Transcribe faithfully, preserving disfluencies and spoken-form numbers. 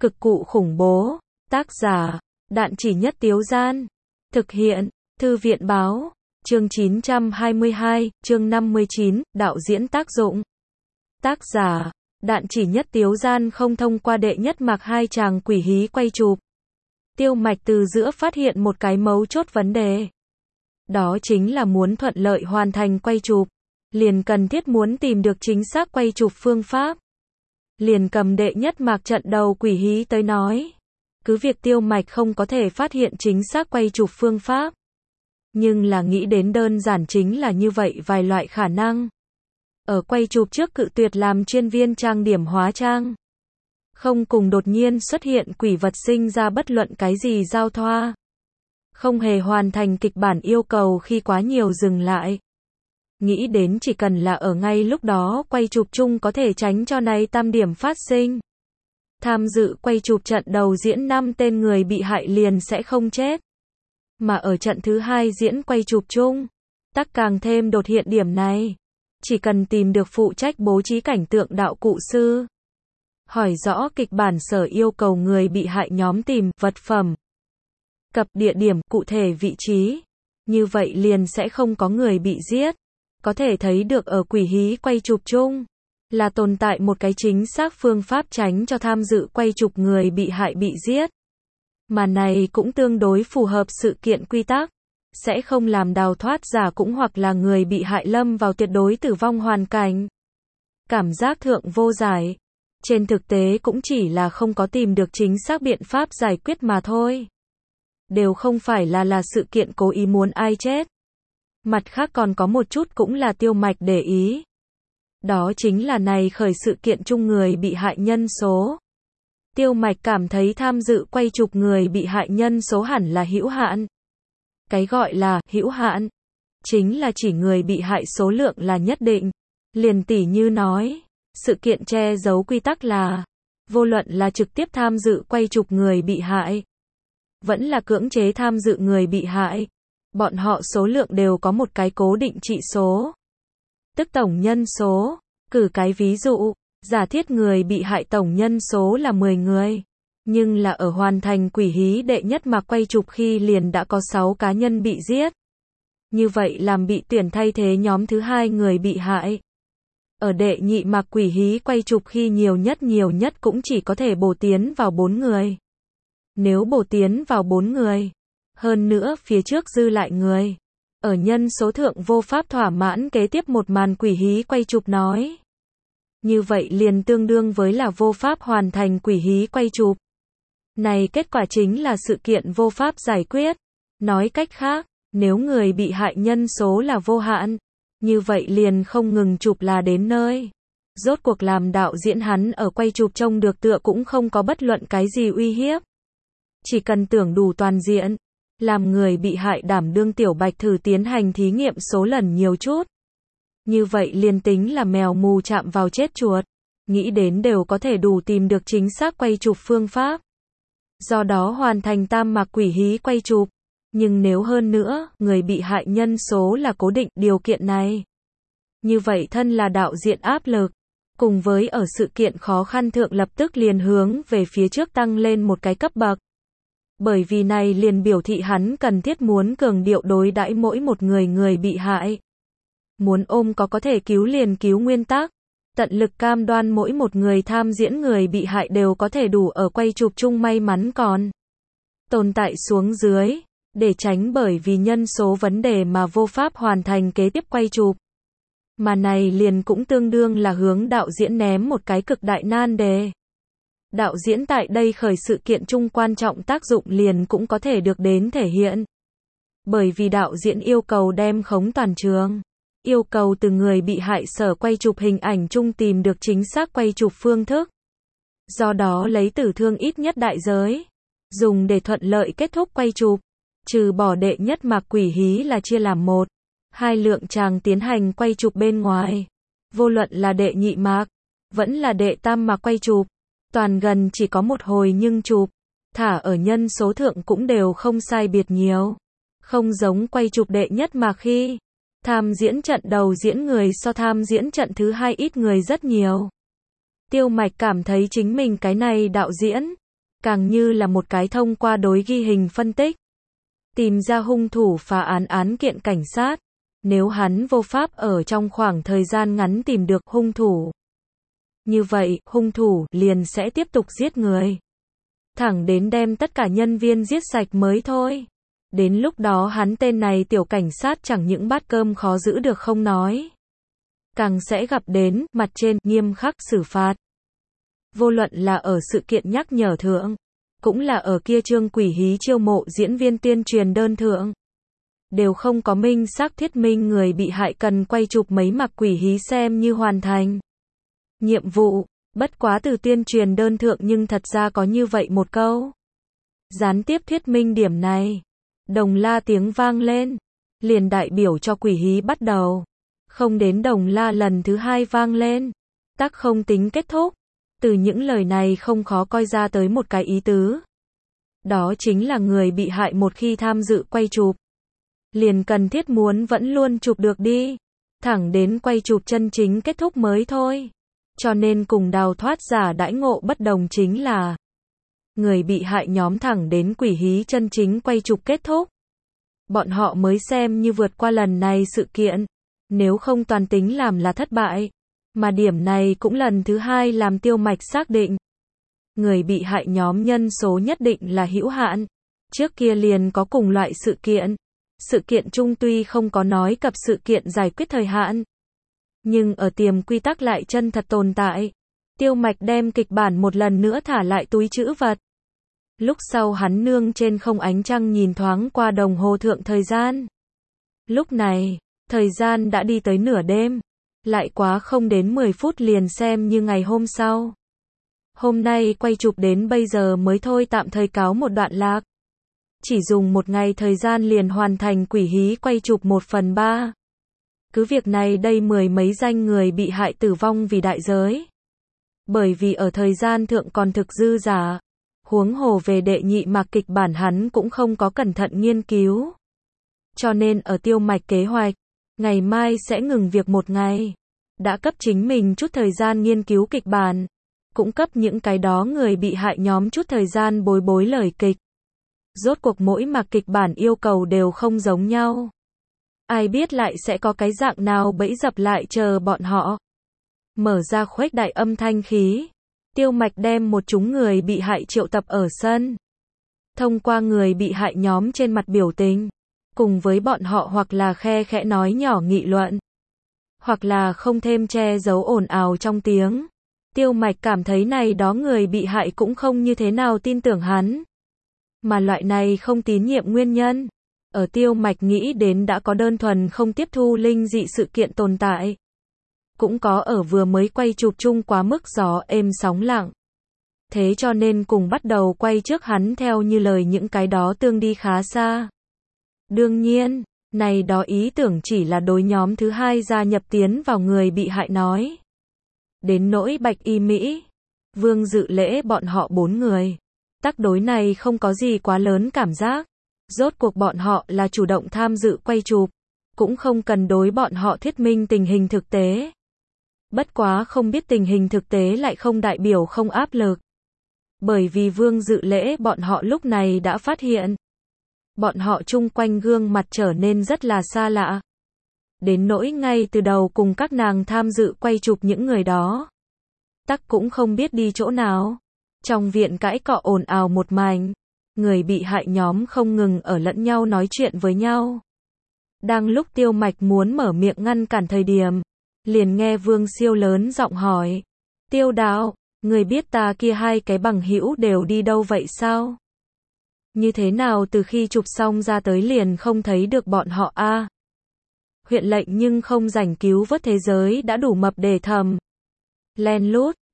Cực cụ khủng bố. Tác giả, Đạn Chỉ Nhất Tiếu Gian. Thực hiện, Thư viện Báo. Chương chín trăm hai mươi hai, chương năm mươi chín, đạo diễn tác dụng. Tác giả, Đạn Chỉ Nhất Tiếu Gian không thông qua đệ nhất mạc hai chàng quỷ hí quay chụp. Tiêu Mạch từ giữa phát hiện một cái mấu chốt vấn đề. Đó chính là muốn thuận lợi hoàn thành quay chụp, liền cần thiết muốn tìm được chính xác quay chụp phương pháp. Liền cầm đệ nhất mạc trận đầu quỷ hí tới nói. Cứ việc Tiêu Mạch không có thể phát hiện chính xác quay chụp phương pháp. Nhưng là nghĩ đến đơn giản chính là như vậy vài loại khả năng. Ở quay chụp trước cự tuyệt làm chuyên viên trang điểm hóa trang. Không cùng đột nhiên xuất hiện quỷ vật sinh ra bất luận cái gì giao thoa. Không hề hoàn thành kịch bản yêu cầu khi quá nhiều dừng lại. Nghĩ đến chỉ cần là ở ngay lúc đó quay chụp chung có thể tránh cho này tam điểm phát sinh. Tham dự quay chụp trận đầu diễn năm tên người bị hại liền sẽ không chết. Mà ở trận thứ hai diễn quay chụp chung, tắc càng thêm đột hiện điểm này. Chỉ cần tìm được phụ trách bố trí cảnh tượng đạo cụ sư. Hỏi rõ kịch bản sở yêu cầu người bị hại nhóm tìm vật phẩm. Cập địa điểm cụ thể vị trí. Như vậy liền sẽ không có người bị giết. Có thể thấy được ở quỷ hí quay chụp chung. Là tồn tại một cái chính xác phương pháp tránh cho tham dự quay chụp người bị hại bị giết. Mà này cũng tương đối phù hợp sự kiện quy tắc. Sẽ không làm đào thoát giả cũng hoặc là người bị hại lâm vào tuyệt đối tử vong hoàn cảnh. Cảm giác thượng vô giải. Trên thực tế cũng chỉ là không có tìm được chính xác biện pháp giải quyết mà thôi. Đều không phải là là sự kiện cố ý muốn ai chết. Mặt khác còn có một chút cũng là Tiêu Mạch để ý. Đó chính là này khởi sự kiện chung người bị hại nhân số. Tiêu Mạch cảm thấy tham dự quay chụp người bị hại nhân số hẳn là hữu hạn. Cái gọi là hữu hạn chính là chỉ người bị hại số lượng là nhất định. Liền tỉ như nói, sự kiện che giấu quy tắc là vô luận là trực tiếp tham dự quay chụp người bị hại, vẫn là cưỡng chế tham dự người bị hại, bọn họ số lượng đều có một cái cố định trị số. Tức tổng nhân số. Cử cái ví dụ, giả thiết người bị hại tổng nhân số là mười người. Nhưng là ở hoàn thành quỷ hí đệ nhất mạc quay chụp khi liền đã có sáu cá nhân bị giết. Như vậy làm bị tuyển thay thế nhóm thứ hai người bị hại. Ở đệ nhị mạc quỷ hí quay chụp khi nhiều nhất nhiều nhất cũng chỉ có thể bổ tiến vào bốn người. Nếu bổ tiến vào bốn người, hơn nữa phía trước dư lại người, ở nhân số thượng vô pháp thỏa mãn kế tiếp một màn quỷ hí quay chụp nói. Như vậy liền tương đương với là vô pháp hoàn thành quỷ hí quay chụp. Này kết quả chính là sự kiện vô pháp giải quyết. Nói cách khác, nếu người bị hại nhân số là vô hạn, như vậy liền không ngừng chụp là đến nơi. Rốt cuộc làm đạo diễn hắn ở quay chụp trông được tựa cũng không có bất luận cái gì uy hiếp. Chỉ cần tưởng đủ toàn diện, làm người bị hại đảm đương Tiểu Bạch thử tiến hành thí nghiệm số lần nhiều chút. Như vậy liền tính là mèo mù chạm vào chết chuột, nghĩ đến đều có thể đủ tìm được chính xác quay chụp phương pháp. Do đó hoàn thành tam mạc quỷ hí quay chụp. Nhưng nếu hơn nữa, người bị hại nhân số là cố định điều kiện này. Như vậy thân là đạo diễn áp lực, cùng với ở sự kiện khó khăn thượng lập tức liền hướng về phía trước tăng lên một cái cấp bậc. Bởi vì này liền biểu thị hắn cần thiết muốn cường điệu đối đãi mỗi một người người bị hại. Muốn ôm có có thể cứu liền cứu nguyên tắc. Tận lực cam đoan mỗi một người tham diễn người bị hại đều có thể đủ ở quay chụp chung may mắn còn tồn tại xuống dưới, để tránh bởi vì nhân số vấn đề mà vô pháp hoàn thành kế tiếp quay chụp. Mà này liền cũng tương đương là hướng đạo diễn ném một cái cực đại nan đề. Đạo diễn tại đây khởi sự kiện chung quan trọng tác dụng liền cũng có thể được đến thể hiện. Bởi vì đạo diễn yêu cầu đem khống toàn trường. Yêu cầu từ người bị hại sở quay chụp hình ảnh chung tìm được chính xác quay chụp phương thức. Do đó lấy tử thương ít nhất đại giới. Dùng để thuận lợi kết thúc quay chụp. Trừ bỏ đệ nhất mạc quỷ hí là chia làm một, hai lượng chàng tiến hành quay chụp bên ngoài. Vô luận là đệ nhị mạc, vẫn là đệ tam mạc quay chụp. Toàn gần chỉ có một hồi nhưng chụp. Thả ở nhân số thượng cũng đều không sai biệt nhiều. Không giống quay chụp đệ nhất mạc khi tham diễn trận đầu diễn người so tham diễn trận thứ hai ít người rất nhiều. Tiêu Mạch cảm thấy chính mình cái này đạo diễn, càng như là một cái thông qua đối ghi hình phân tích. Tìm ra hung thủ phá án án kiện cảnh sát. Nếu hắn vô pháp ở trong khoảng thời gian ngắn tìm được hung thủ, như vậy, hung thủ liền sẽ tiếp tục giết người. Thẳng đến đem tất cả nhân viên giết sạch mới thôi. Đến lúc đó hắn tên này tiểu cảnh sát chẳng những bát cơm khó giữ được không nói, càng sẽ gặp đến mặt trên nghiêm khắc xử phạt. Vô luận là ở sự kiện nhắc nhở thượng, cũng là ở kia chương quỷ hí chiêu mộ diễn viên tuyên truyền đơn thượng, đều không có minh xác thuyết minh người bị hại cần quay chụp mấy mặc quỷ hí xem như hoàn thành nhiệm vụ. Bất quá từ tuyên truyền đơn thượng nhưng thật ra có như vậy một câu gián tiếp thuyết minh điểm này. Đồng la tiếng vang lên, liền đại biểu cho quỷ hí bắt đầu. Không đến đồng la lần thứ hai vang lên, tắc không tính kết thúc. Từ những lời này không khó coi ra tới một cái ý tứ. Đó chính là người bị hại một khi tham dự quay chụp, liền cần thiết muốn vẫn luôn chụp được đi, thẳng đến quay chụp chân chính kết thúc mới thôi. Cho nên cùng đào thoát giả đãi ngộ bất đồng chính là, người bị hại nhóm thẳng đến quỷ hí chân chính quay chụp kết thúc, bọn họ mới xem như vượt qua lần này sự kiện, nếu không toàn tính làm là thất bại. Mà điểm này cũng lần thứ hai làm Tiêu Mạch xác định, người bị hại nhóm nhân số nhất định là hữu hạn. Trước kia liền có cùng loại sự kiện, sự kiện chung tuy không có nói cập sự kiện giải quyết thời hạn, nhưng ở tiềm quy tắc lại chân thật tồn tại. Tiêu Mạch đem kịch bản một lần nữa thả lại túi trữ vật. Lúc sau hắn nương trên không ánh trăng nhìn thoáng qua đồng hồ thượng thời gian. Lúc này, thời gian đã đi tới nửa đêm. Lại quá không đến mười phút liền xem như ngày hôm sau. Hôm nay quay chụp đến bây giờ mới thôi tạm thời cáo một đoạn lạc. Chỉ dùng một ngày thời gian liền hoàn thành quỷ hí quay chụp một phần ba. Cứ việc này đây mười mấy danh người bị hại tử vong vì đại giới. Bởi vì ở thời gian thượng còn thực dư giả. Huống hồ về đệ nhị mạc kịch bản hắn cũng không có cẩn thận nghiên cứu. Cho nên ở Tiêu Mạch kế hoạch, ngày mai sẽ ngừng việc một ngày. Đã cấp chính mình chút thời gian nghiên cứu kịch bản. Cũng cấp những cái đó người bị hại nhóm chút thời gian bối bối lời kịch. Rốt cuộc mỗi mạc kịch bản yêu cầu đều không giống nhau. Ai biết lại sẽ có cái dạng nào bẫy dập lại chờ bọn họ. Mở ra khuếch đại âm thanh khí. Tiêu Mạch đem một chúng người bị hại triệu tập ở sân. Thông qua người bị hại nhóm trên mặt biểu tình, cùng với bọn họ hoặc là khe khẽ nói nhỏ nghị luận, hoặc là không thêm che giấu ồn ào trong tiếng. Tiêu Mạch cảm thấy này đó người bị hại cũng không như thế nào tin tưởng hắn. Mà loại này không tín nhiệm nguyên nhân, ở Tiêu Mạch nghĩ đến đã có đơn thuần không tiếp thu linh dị sự kiện tồn tại. Cũng có ở vừa mới quay chụp chung quá mức gió êm sóng lặng. Thế cho nên cùng bắt đầu quay trước hắn theo như lời những cái đó tương đi khá xa. Đương nhiên, này đó ý tưởng chỉ là đối nhóm thứ hai gia nhập tiến vào người bị hại nói. Đến nỗi Bạch Y Mỹ, Vương Dự Lễ bọn họ bốn người. Tác đối này không có gì quá lớn cảm giác. Rốt cuộc bọn họ là chủ động tham dự quay chụp. Cũng không cần đối bọn họ thuyết minh tình hình thực tế. Bất quá không biết tình hình thực tế lại không đại biểu không áp lực. Bởi vì Vương Dự Lễ bọn họ lúc này đã phát hiện. Bọn họ chung quanh gương mặt trở nên rất là xa lạ. Đến nỗi ngay từ đầu cùng các nàng tham dự quay chụp những người đó. Tắc cũng không biết đi chỗ nào. Trong viện cãi cọ ồn ào một mảnh. Người bị hại nhóm không ngừng ở lẫn nhau nói chuyện với nhau. Đang lúc Tiêu Mạch muốn mở miệng ngăn cản thời điểm, liền nghe Vương Siêu lớn giọng hỏi. Tiêu Đạo, người biết ta kia hai cái bằng hữu đều đi đâu vậy sao? Như thế nào từ khi chụp xong ra tới liền không thấy được bọn họ a? À? Huyện lệnh nhưng không rảnh cứu vớt thế giới đã đủ mập để thầm. Len lút,